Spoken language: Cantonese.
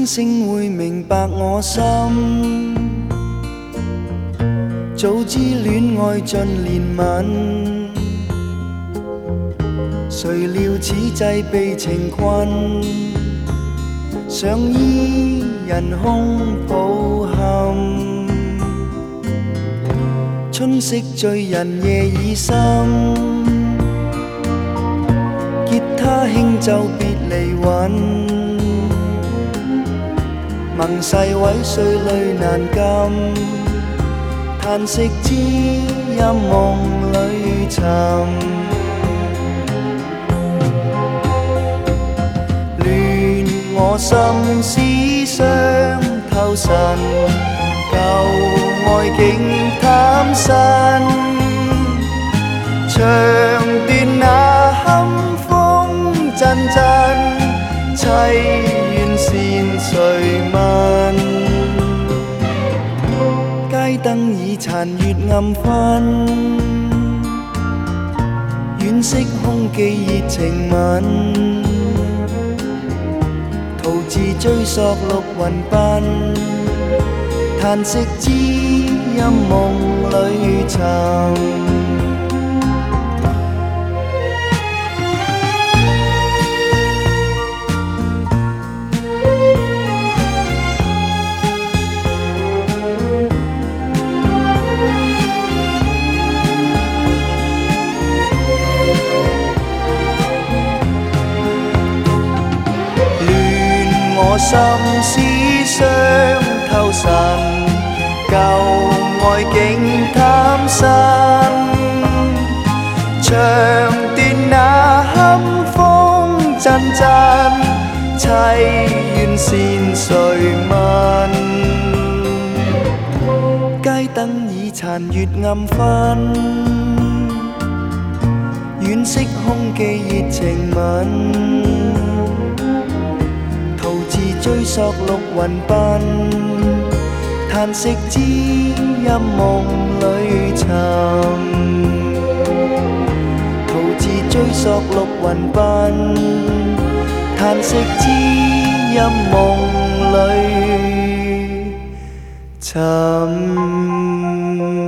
星星會明白我心，早知戀愛盡憐憫，誰料此際被情困，想依人空抱憾。春色醉人夜已深，吉他輕奏別離韻，盟誓毀碎淚難禁，嘆息知音夢裏尋。亂我心思傷透神，舊愛竟貪新，長斷那堪風陣陣，凄怨線誰問？街燈已殘月暗昏，惋惜空記熱情吻，徒自追溯綠雲鬢，嘆息知音夢裏尋。我心思傷透神，舊愛竟貪新，長斷那堪風陣陣，凄怨線誰問？街燈已殘月暗昏，惋惜空記熱情吻，追溯綠雲鬢，嘆息知音夢裏尋，徒自追溯綠雲鬢，嘆息知音夢裏尋。